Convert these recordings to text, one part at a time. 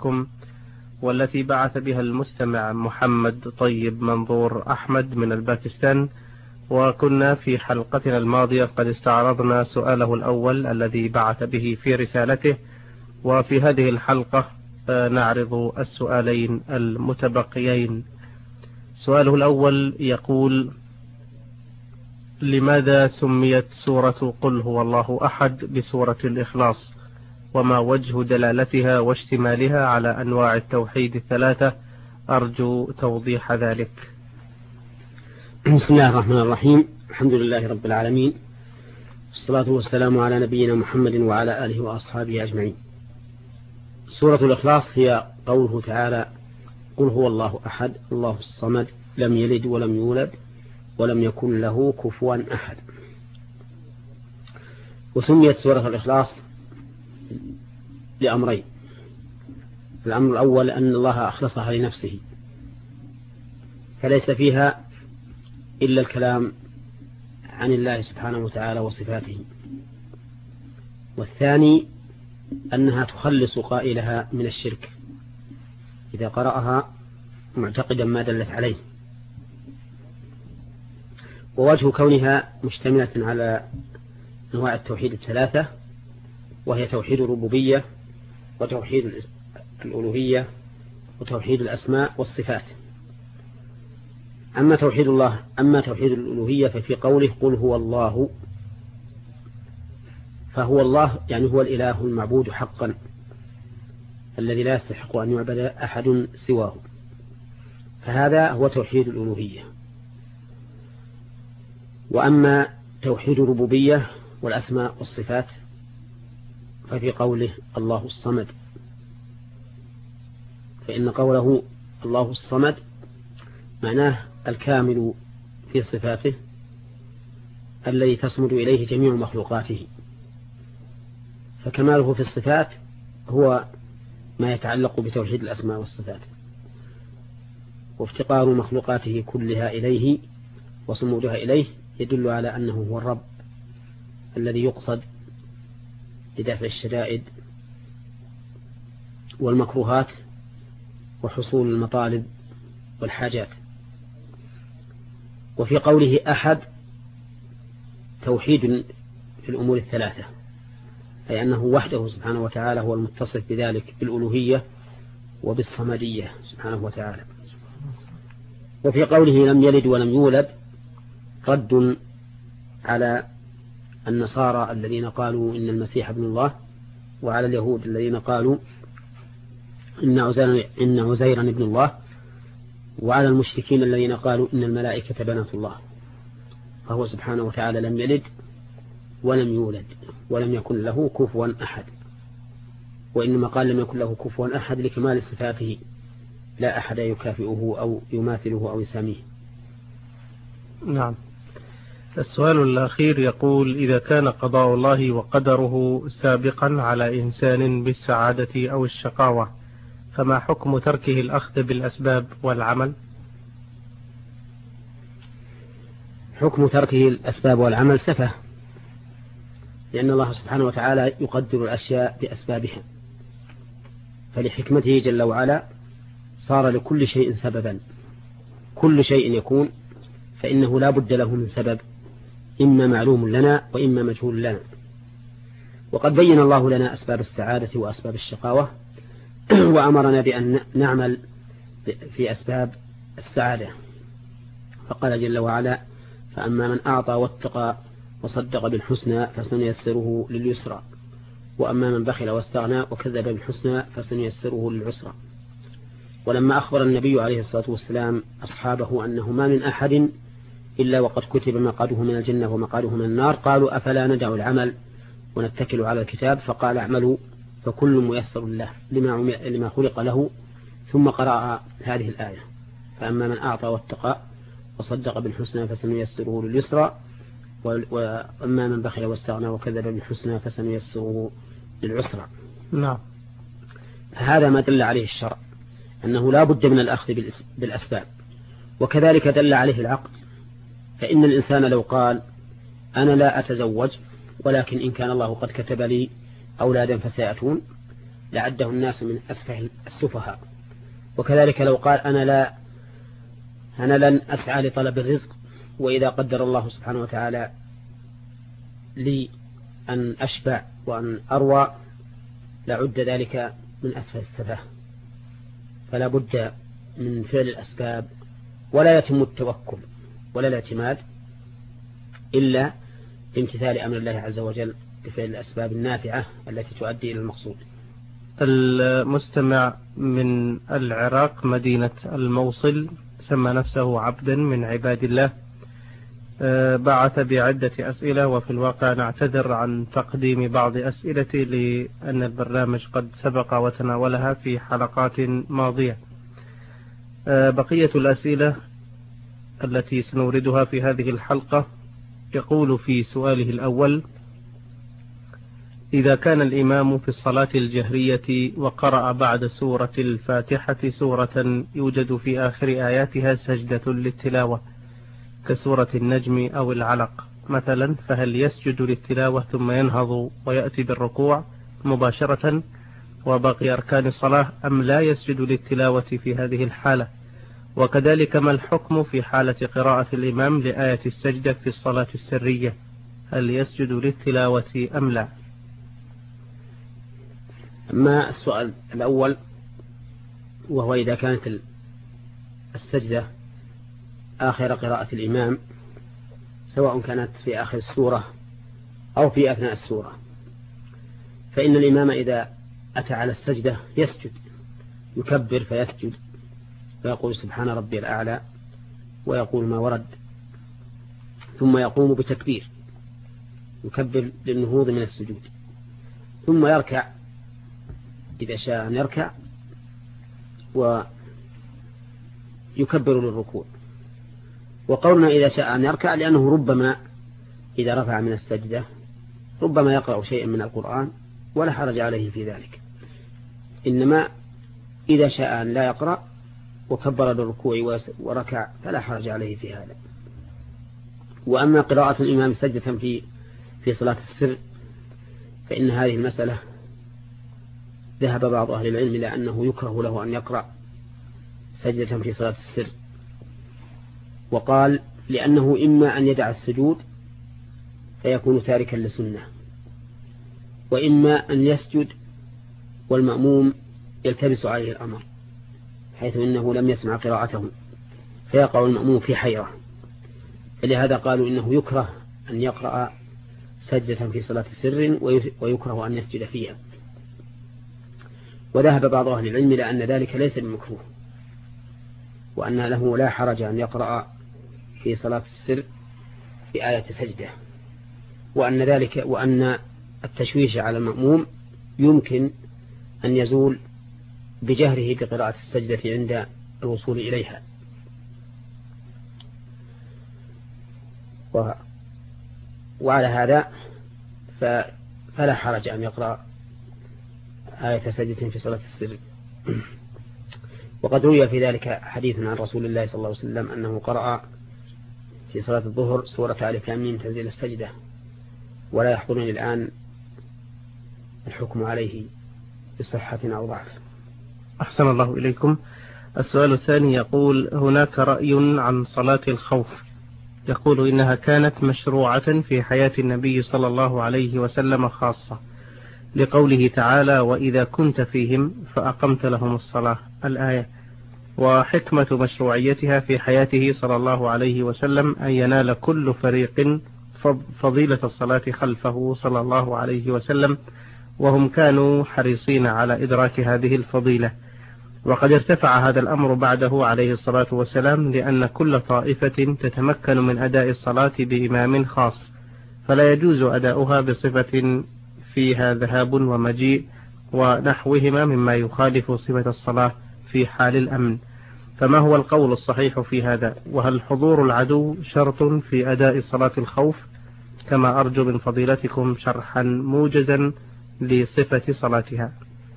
بكم، والتي بعث بها المستمع محمد طيب منظور أحمد من الباكستان. وكنا في حلقتنا الماضية قد استعرضنا سؤاله الأول الذي بعث به في رسالته، وفي هذه الحلقة نعرض السؤالين المتبقيين. سؤاله الأول يقول: لماذا سميت سورة قل هو الله أحد بسورة الإخلاص؟ وما وجه دلالتها واشتمالها على أنواع التوحيد الثلاثة؟ أرجو توضيح ذلك. بسم الله الرحمن الرحيم. الحمد لله رب العالمين، والصلاة والسلام على نبينا محمد وعلى آله وأصحابه أجمعين. سورة الإخلاص هي قوله تعالى: قل هو الله أحد الله الصمد لم يلد ولم يولد ولم يكن له كفوا أحد. وسميت سورة الإخلاص لأمرين: الأمر الأول أن الله أخلصها لنفسه فليس فيها إلا الكلام عن الله سبحانه وتعالى وصفاته، والثاني أنها تخلص قائلها من الشرك إذا قرأها معتقدا ما دلت عليه. ووجه كونها مشتملة على أنواع التوحيد الثلاثة، وهي توحيد الربوبية وتوحيد الألوهية وتوحيد الأسماء والصفات. أما توحيد الألوهية ففي قوله قل هو الله، فهو الله يعني هو الإله المعبود حقا الذي لا يستحق أن يعبد أحد سواه، فهذا هو توحيد الألوهية. وأما توحيد الربوبية والأسماء والصفات ففي قوله الله الصمد، فإن قوله الله الصمد معناه الكامل في صفاته الذي تصمد إليه جميع مخلوقاته، فكماله في الصفات هو ما يتعلق بتوحيد الأسماء والصفات، وافتقار مخلوقاته كلها إليه وصمودها إليه يدل على أنه هو الرب الذي يقصد لدفع الشدائد والمكروهات وحصول المطالب والحاجات. وفي قوله أحد توحيد في الأمور الثلاثة، أي أنه وحده سبحانه وتعالى هو المتصف بذلك بالألوهية وبالصمدية سبحانه وتعالى. وفي قوله لم يلد ولم يولد رد على النصارى الذين قالوا إن المسيح ابن الله، وعلى اليهود الذين قالوا إن عزيرا ابن الله، وعلى المشركين الذين قالوا إن الملائكة بنات الله. فهو سبحانه وتعالى لم يلد ولم يولد ولم يكن له كفوا أحد، وإنما قال لم يكن له كفوا أحد لكمال صفاته، لا أحد يكافئه أو يماثله أو يساميه. نعم. السؤال الأخير يقول: إذا كان قضاء الله وقدره سابقا على إنسان بالسعادة أو الشقاوة، فما حكم تركه الأخذ بالأسباب والعمل؟ حكم تركه الأسباب والعمل سفه، لأن الله سبحانه وتعالى يقدر الأشياء بأسبابها، فلحكمته جل وعلا صار لكل شيء سببا. كل شيء يكون فإنه لا بد له من سبب، إما معلوم لنا وإما مجهول لنا. وقد بين الله لنا أسباب السعادة وأسباب الشقاوة وأمرنا بأن نعمل في أسباب السعادة، فقال جل وعلا: فأما من أعطى واتقى وصدق بالحسنى فسنيسره لليسرى، وأما من بخل واستغنى وكذب بالحسنى فسنيسره للعسرى. ولما أخبر النبي عليه الصلاة والسلام أصحابه أنه ما من أحد إلا وقد كتب مقعده من الجنة ومقعده من النار، قالوا: أفلا ندع العمل ونتكل على الكتاب؟ فقال: اعملوا فكل ميسر له لما خلق له. ثم قرأ هذه الآية: فأما من أعطى واتقى وصدق بالحسنى فسنيسره لليسرى، وأما من بخل واستغنى وكذب بالحسنى فسنيسره للعسرى. نعم. هذا ما دل عليه الشرع، أنه لا بد من الأخذ بالأسباب. وكذلك دل عليه العقل، فإن الإنسان لو قال: أنا لا أتزوج ولكن إن كان الله قد كتب لي أولادا فسيأتون، لعده الناس من أسفه السفهاء. وكذلك لو قال أنا لن أسعى لطلب الرزق، وإذا قدر الله سبحانه وتعالى لي أن أشبع وأن أروى لعد ذلك من أسفل السفه. فلا بد من فعل الأسباب، ولا يتم التوكل ولا الاعتماد إلا بامتثال أمر الله عز وجل بفعل الأسباب النافعة التي تؤدي إلى المقصود. المستمع من العراق مدينة الموصل سمى نفسه عبدا من عباد الله، بعث بعدة أسئلة، وفي الواقع نعتذر عن تقديم بعض أسئلتي لأن البرنامج قد سبق وتناولها في حلقات ماضية. بقية الأسئلة التي سنوردها في هذه الحلقة يقول في سؤاله الأول: إذا كان الإمام في الصلاة الجهرية وقرأ بعد سورة الفاتحة سورة يوجد في آخر آياتها سجدة للتلاوة كسورة النجم أو العلق مثلا، فهل يسجد للتلاوة ثم ينهض ويأتي بالركوع مباشرة وباقي أركان الصلاة، أم لا يسجد للتلاوة في هذه الحالة؟ وكذلك ما الحكم في حالة قراءة الإمام لآية السجدة في الصلاة السرية، هل يسجد للتلاوة أم لا؟ أما السؤال الأول وهو إذا كانت السجدة آخر قراءة الإمام سواء كانت في آخر السورة أو في أثناء السورة، فإن الإمام إذا أتى على السجدة يسجد، يكبر فيسجد ويقول سبحان ربي الأعلى ويقول ما ورد، ثم يقوم بتكبير يكبر للنهوض من السجود، ثم يركع إذا شاء أن يركع ويكبر للركوع. وقولنا إذا شاء أن يركع لأنه ربما إذا رفع من السجدة ربما يقرأ شيئا من القرآن ولا حرج عليه في ذلك، إنما إذا شاء أن لا يقرأ وكبر للركوع وركع فلا حرج عليه في هذا. وأما قراءة الإمام سجدة في صلاة السر فإن هذه المسألة ذهب بعض أهل العلم إلى أنه يكره له أن يقرأ سجدة في صلاة السر، وقال لأنه إما أن يدع السجود فيكون تاركا لسنة، وإما أن يسجد والمأموم يلتبس عليه الأمر حيث إنه لم يسمع قراءته فيقع المأموم في حيرة، فلهذا قالوا إنه يكره أن يقرأ سجدة في صلاة سر ويكره أن يسجد فيها. وذهب بعض أهل العلم إلى أن ذلك ليس بمكروه، وأن له لا حرج أن يقرأ في صلاة السر بآية سجدة، وأن التشويش على المأموم يمكن أن يزول بجهره بقراءة السجدة عند الوصول إليها. وعلى هذا فلا حرج أن يقرأ آية سجدة في صلاة السر. وقد روي في ذلك حديث عن رسول الله صلى الله عليه وسلم أنه قرأ في صلاة الظهر سورة ألف لام ميم تنزيل السجدة، ولا يحضرني الآن الحكم عليه بصحة أو ضعف. أحسن الله إليكم. السؤال الثاني يقول: هناك رأي عن صلاة الخوف، يقول إنها كانت مشروعة في حياة النبي صلى الله عليه وسلم خاصة، لقوله تعالى: وإذا كنت فيهم فأقمت لهم الصلاة الآية، وحكمة مشروعيتها في حياته صلى الله عليه وسلم أن ينال كل فريق فضيلة الصلاة خلفه صلى الله عليه وسلم، وهم كانوا حريصين على إدراك هذه الفضيلة. وقد ارتفع هذا الأمر بعده عليه الصلاة والسلام، لأن كل طائفة تتمكن من أداء الصلاة بإمام خاص، فلا يجوز أداؤها بصفة فيها ذهاب ومجيء ونحوهما مما يخالف صفة الصلاة في حال الأمن. فما هو القول الصحيح في هذا؟ وهل حضور العدو شرط في أداء صلاة الخوف؟ كما أرجو من فضيلتكم شرحا موجزا لصفة صلاتها.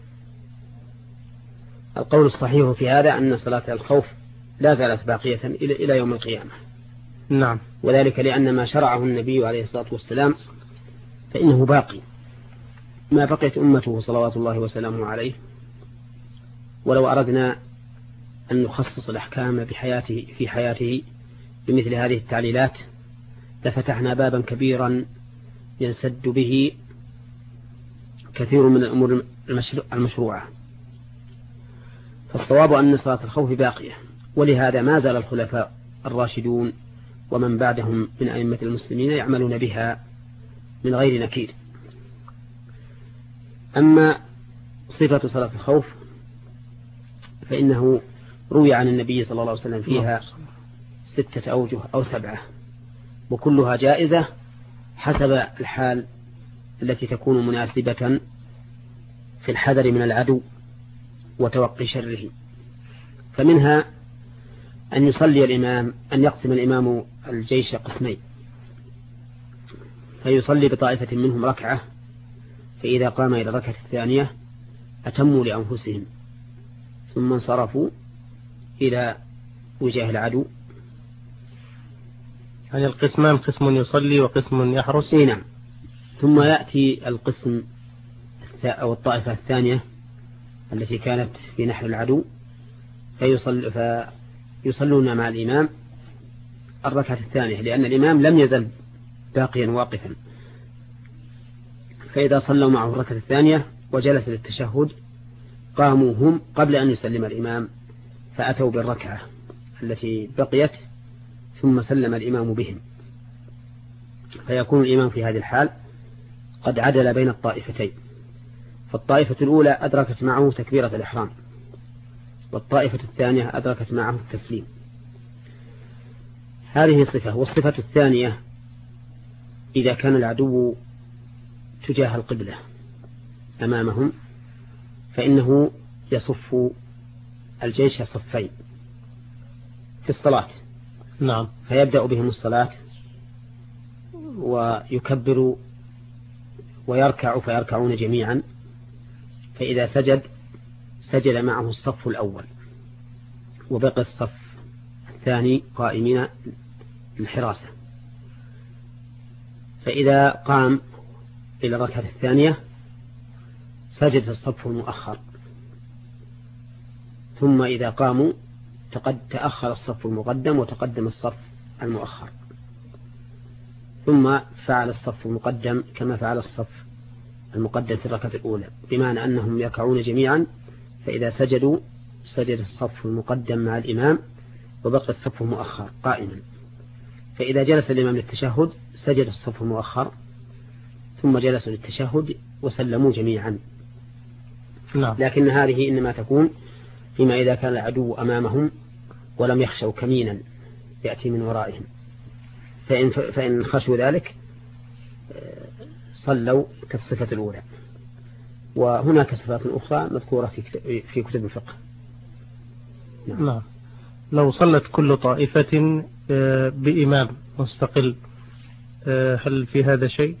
القول الصحيح في هذا أن صلاة الخوف لا زالت باقية إلى يوم القيامة. نعم. وذلك لأن ما شرعه النبي عليه الصلاة والسلام فإنه باقي، ما بقيت أمته صلوات الله وسلامه عليه، ولو أردنا أن نخصص الأحكام في حياته بمثل هذه التعليلات لفتحنا بابا كبيرا ينسد به كثير من الأمور المشروعة. فالصواب أن صلاة الخوف باقية، ولهذا ما زال الخلفاء الراشدون ومن بعدهم من أئمة المسلمين يعملون بها من غير نكير. أما صفة صلاة الخوف فإنه روي عن النبي صلى الله عليه وسلم فيها 6 أوجه أو 7، وكلها جائزة حسب الحال التي تكون مناسبة في الحذر من العدو وتوقي شره. فمنها أن يصلي الإمام، أن يقسم الإمام الجيش قسمين، فيصلي بطائفة منهم ركعة، فإذا قام إلى الركعة الثانية أتموا لأنفسهم ثم انصرفوا إلى وجاه العدو. يعني القسمان قسم يصلي وقسم يحرس. نعم. ثم يأتي القسم أو الطائفة الثانية التي كانت في نحر العدو فيصلون مع الإمام الركعة الثانية، لأن الإمام لم يزل باقيا واقفا، فإذا صلوا معه الركعة الثانية وجلس للتشهد قاموا هم قبل أن يسلم الإمام فأتوا بالركعة التي بقيت ثم سلم الإمام بهم، فيكون الإمام في هذه الحال قد عدل بين الطائفتين. فالطائفة الأولى أدركت معه تكبيرة الإحرام، والطائفة الثانية أدركت معه التسليم. هذه صفة. والصفة الثانية إذا كان العدو تجاه القبلة أمامهم فإنه يصف الجيش صفين في الصلاة. نعم. فيبدأ بهم الصلاة ويكبر ويركع فيركعون جميعا، فإذا سجد معه الصف الأول، وبقي الصف الثاني قائمين الحراسة. فإذا قام إلى الركعة الثانية سجد الصف المؤخر، ثم إذا قاموا تأخر الصف المقدم وتقدم الصف المؤخر، ثم فعل الصف المقدم كما فعل الصف المقدم في الركعة الأولى، بمعنى أنهم يركعون جميعا، فإذا سجدوا سجد الصف المقدم مع الإمام وبقى الصف المؤخر قائما، فإذا جلس الإمام للتشهد سجد الصف المؤخر ثم جلسوا للتشهد وسلموا جميعا. نعم. لكن هذه إنما تكون فيما إذا كان العدو أمامهم ولم يخشوا كمينا يأتي من ورائهم، فإن خشوا ذلك صلوا كالصفة الأولى. وهناك صفات أخرى مذكورة في كتب الفقه. نعم. لو صلت كل طائفة بإمام مستقل هل في هذا شيء؟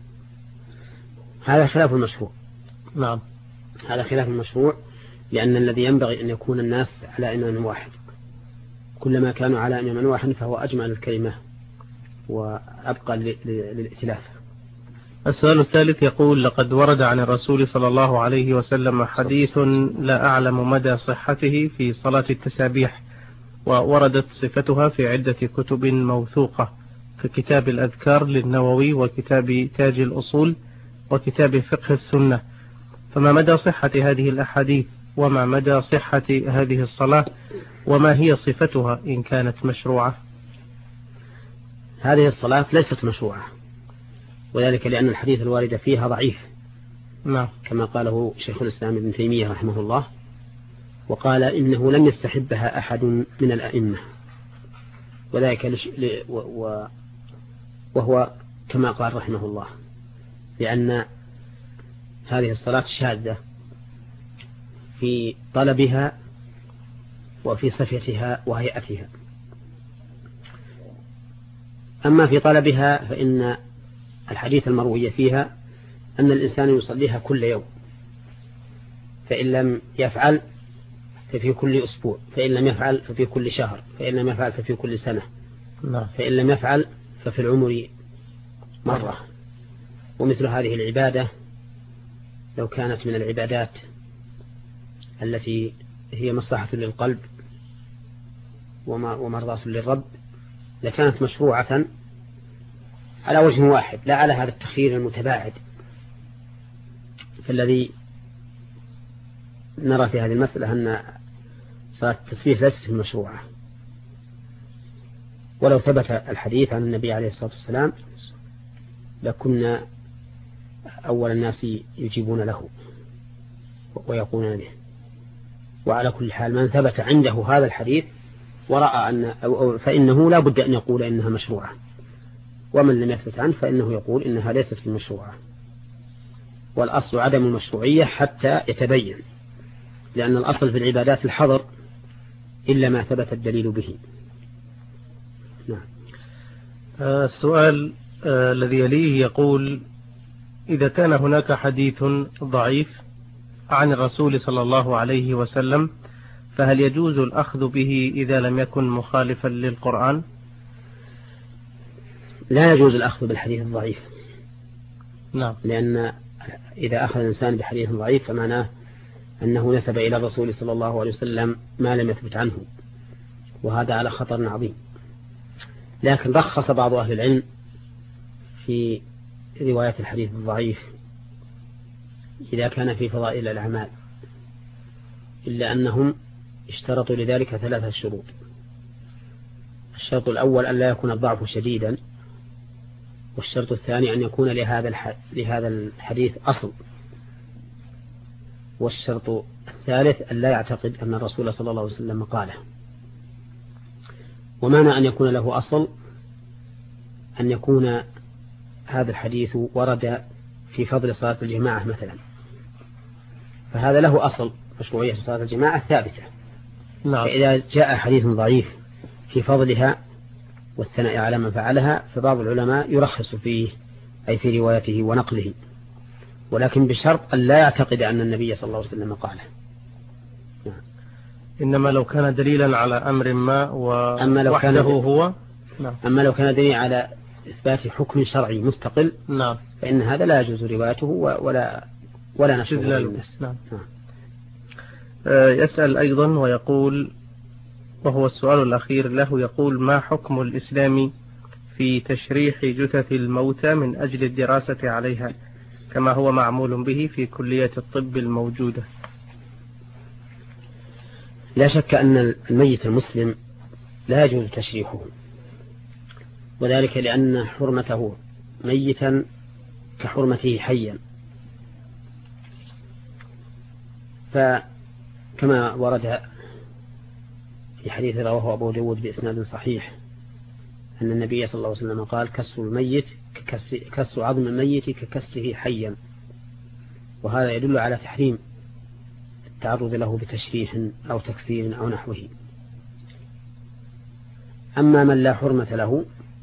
هذا خلاف المشروع. نعم. هذا خلاف المشروع، لأن الذي ينبغي أن يكون الناس على إمام واحد، كلما كانوا على إمام واحد فهو أجمع للكلمة وأبقى للائتلاف. السؤال الثالث يقول: لقد ورد عن الرسول صلى الله عليه وسلم حديث لا أعلم مدى صحته في صلاة التسابيح، ووردت صفتها في عدة كتب موثوقة ككتاب الأذكار للنووي وكتاب تاج الأصول وكتاب فقه السنة، فما مدى صحة هذه الأحاديث وما مدى صحة هذه الصلاة وما هي صفتها إن كانت مشروعة؟ هذه الصلاة ليست مشروعة، وذلك لأن الحديث الوارد فيها ضعيف. نعم. كما قاله شيخ الإسلام ابن تيمية رحمه الله، وقال إنه لم يستحبها أحد من الأئمة، وذلك وهو كما قال رحمه الله، لأن هذه الصلاة شاذة في طلبها وفي صفتها وهيئتها. أما في طلبها فإن الحديث المروي فيها أن الإنسان يصليها كل يوم، فإن لم يفعل ففي كل أسبوع، فإن لم يفعل ففي كل شهر، فإن لم يفعل ففي كل سنة، فإن لم يفعل ففي العمر مرة. ومثل هذه العبادة لو كانت من العبادات التي هي مصلحة للقلب ومرضاة للرب لكانت مشروعة على وجه واحد لا على هذا التخيير المتباعد. فالذي نرى في هذه المسألة أن صلاة التسبيح ليست مشروعة، ولو ثبت الحديث عن النبي عليه الصلاة والسلام لكنا أول الناس يجيبون له ويقولون به. وعلى كل حال من ثبت عنده هذا الحديث ورأى أن فإنه لا بد أن يقول إنها مشروعة، ومن لم يثبت عنه فإنه يقول إنها ليست مشروعة. والأصل عدم المشروعية حتى يتبين، لأن الأصل في العبادات الحظر إلا ما ثبت الدليل به. نعم. السؤال الذي يليه يقول: إذا كان هناك حديث ضعيف عن الرسول صلى الله عليه وسلم فهل يجوز الأخذ به إذا لم يكن مخالفا للقرآن؟ لا يجوز الأخذ بالحديث الضعيف. نعم. لأن إذا أخذ الإنسان بحديث ضعيف فمعناه أنه نسب إلى الرسول صلى الله عليه وسلم ما لم يثبت عنه، وهذا على خطر عظيم. لكن رخص بعض أهل العلم في رواية الحديث الضعيف إذا كان في فضائل الأعمال، إلا أنهم اشترطوا لذلك 3 شروط. الشرط الأول أن لا يكون الضعف شديدا، والشرط الثاني أن يكون لهذا الحديث أصل، والشرط الثالث أن لا يعتقد أن الرسول صلى الله عليه وسلم قاله. ومعنى أن يكون له أصل أن يكون هذا الحديث ورد في فضل صلاة الجماعة مثلا، فهذا له أصل مشروعية صلاة الجماعة ثابتة. نعم. فإذا جاء حديث ضعيف في فضلها والثناء على من فعلها فبعض العلماء يرخص فيه أي في روايته ونقله، ولكن بشرط أن لا يعتقد أن النبي صلى الله عليه وسلم قاله. إنما لو كان دليلا على أمر ما وحده هو. نعم. أما لو كان دليلا على إثبات حكم شرعي مستقل، نعم، فإن هذا لا يجوز روايته ولا نشره للناس. نعم. يسأل أيضا ويقول، وهو السؤال الأخير له، يقول: ما حكم الإسلام في تشريح جثث الموتى من أجل الدراسة عليها كما هو معمول به في كلية الطب الموجودة؟ لا شك أن الميت المسلم لا يجوز تشريحه، وذلك لأن حرمته ميتا كحرمته حيا. فكما ورد في حديث رواه أبو داود بإسناد صحيح أن النبي صلى الله عليه وسلم قال: كسر عظم الميت ككسره حيا. وهذا يدل على تحريم التعرض له بتشريح أو تكسير أو نحوه. أما من لا حرمة له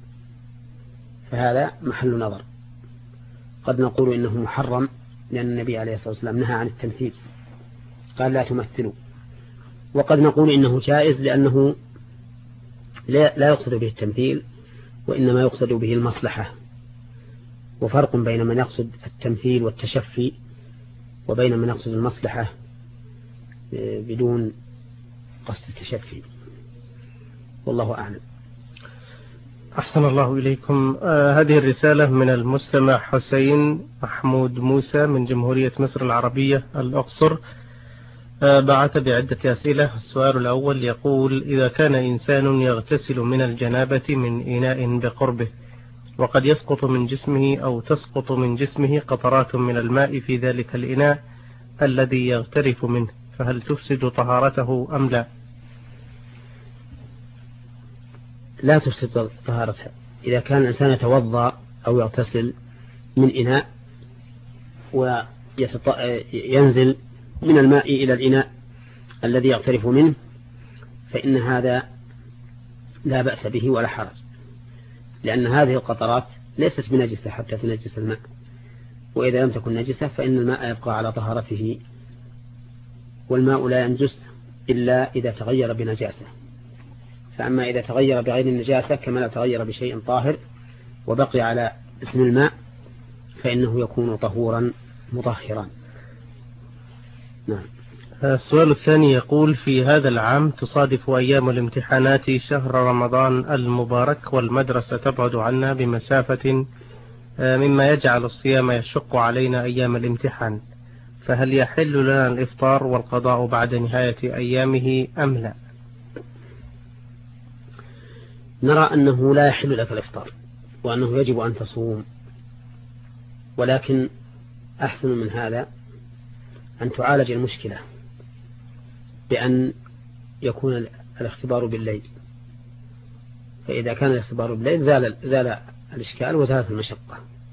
فهذا محل نظر. قد نقول إنه محرم لأن النبي عليه الصلاة والسلام نهى عن التمثيل، قال: لا تمثلوا. وقد نقول إنه جائز لأنه لا يقصد به التمثيل وإنما يقصد به المصلحة. وفرق بين من يقصد التمثيل والتشفي وبين من يقصد المصلحة بدون قصد التشفي، والله أعلم. أحسن الله إليكم. هذه الرسالة من المستمع حسين محمود موسى من جمهورية مصر العربية الأقصر، بعث بعدة أسئلة. السؤال الأول يقول: إذا كان إنسان يغتسل من الجنابة من إناء بقربه وقد يسقط من جسمه أو تسقط من جسمه قطرات من الماء في ذلك الإناء الذي يغترف منه، فهل تفسد طهارته أم لا؟ لا تفسد طهارته. إذا كان الإنسان يتوضأ أو يغتسل من إناء وينزل من الماء إلى الإناء الذي يغترف منه فإن هذا لا بأس به ولا حرج، لأن هذه القطرات ليست بنجسة حتى تنجس الماء، وإذا لم تكن نجسة فإن الماء يبقى على طهارته، والماء لا ينجس إلا إذا تغير بنجاسة. فأما إذا تغير بغير النجاسة كما لو تغير بشيء طاهر وبقي على اسم الماء فإنه يكون طهورا مطهرا. نعم. السؤال الثاني يقول: في هذا العام تصادف أيام الامتحانات شهر رمضان المبارك، والمدرسة تبعد عنا بمسافة مما يجعل الصيام يشق علينا أيام الامتحان، فهل يحل لنا الإفطار والقضاء بعد نهاية أيامه أم لا؟ نرى أنه لا يحل لك الإفطار، وأنه يجب أن تصوم، ولكن أحسن من هذا أن تعالج المشكلة بأن يكون الاختبار بالليل، فإذا كان الاختبار بالليل زال الإشكال وزالت المشقة.